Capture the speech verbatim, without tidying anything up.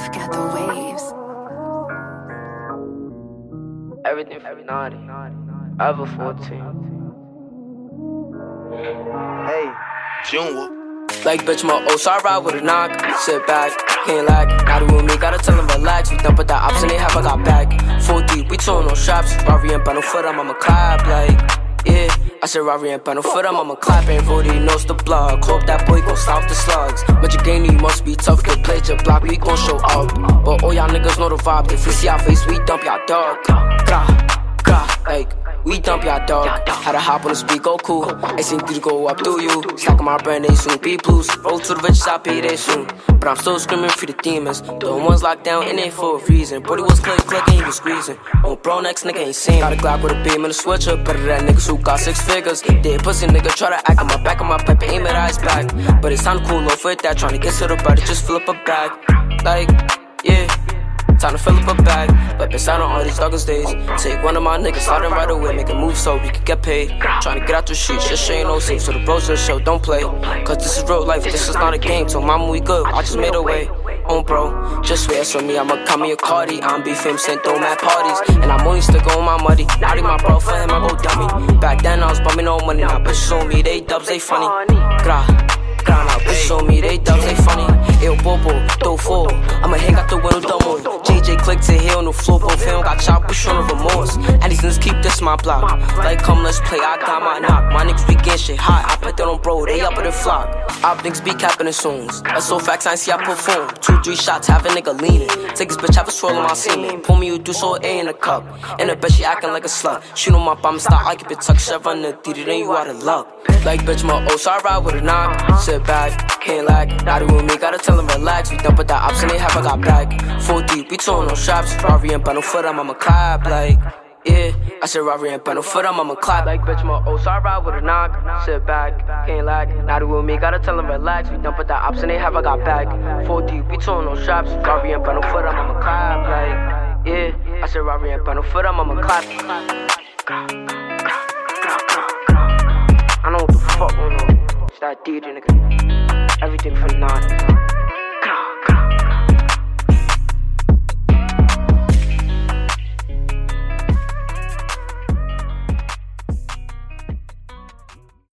Forget the waves. Everything from naughty. Ever fourteen. Hey, June. Like bitch, my oh, so I ride with a knock. Sit back, can't lag. Now they with me, gotta tell them relax. We done put that ops and they have I got back. Four deep, we towing on straps. Rari and Pano for them, I'ma clap like, yeah. I said Rari and Pano for them, I'ma clap. Ain't Vody knows the blog. Hope that boy gon' stop the slugs. But your game, you must be tough to play your block. We gon' show up. But all y'all niggas know the vibe. If we see our face, we dump y'all dog. Grah, grah, like. We dump y'all dog. Had to hop on the speed, go cool. I seen three go up through you. Stack my brand, they soon be blues. Roll to the riches, I pay they soon. But I'm still screaming for the demons. The ones locked down in it for a reason. Brody was click, clicking, he was squeezing. Oh, bro, next nigga ain't seen. Got a Glock with a beam and a switcher. Better than niggas who got six figures. Dead pussy nigga try to act on my back, on my pipe, aim at eyes back. But it's time to cool off with that. Tryna get to the body, just fill up a bag. Like, yeah. Time to fill up a bag, but been signing all these darkest days. Take one of my niggas, slide him right away, make a move so we can get paid. Trying to get out the streets, just ain't no safe, so the bros of the show don't play. Cause this is real life, this is not a game. Told mama we good, I just made a way. On bro, just swear so me, I'ma call me a Cardi. I'm be famous and throw mad parties. And I'm only stick on my money. Naughty my bro, for him I go dummy. Back then I was bumming no money, now bitches on me, they dubs, they funny. Grah, grah, now bitches on me, they dubs, they funny. Ew, bobo, throw four, I'ma hang out the window, double. J J click to heal, no floor, both film got chopped, push on the remorse. And these niggas keep this my block. Like, come, let's play, I got my knock. My niggas be getting shit hot, I put that on bro, they up in the flock. Op niggas be capping the songs. That's so facts, I ain't see I perform. Two, three shots, have a nigga leaning. Take this bitch, have a swirl on my semen. Pull me, you do so A in a cup. And the bitch, she acting like a slut. Shoot on my bomb, stop, I keep it tucked. Shove on the theater, then you out of luck. Like, bitch, my oh, so I ride with a knock. Sit back, can't lag. Now they with me, gotta tell them relax. We done put that ops and they have I got back. Four deep, we towing on straps. Rari and Pano for them, I'ma clap like, yeah. I said Rari and Pano for them, I'ma clap like, bitch, my oh, so I ride with a knock. Sit back, can't lag. Now they with me, gotta tell them relax. We done put that ops and they have I got back. Four deep, we towing on straps. Rari and Pano for them, I'ma clap like, yeah. I said Rari and Pano for them, I'ma clap. I know what the fuck going on. It's that D J nigga. Everything from nine.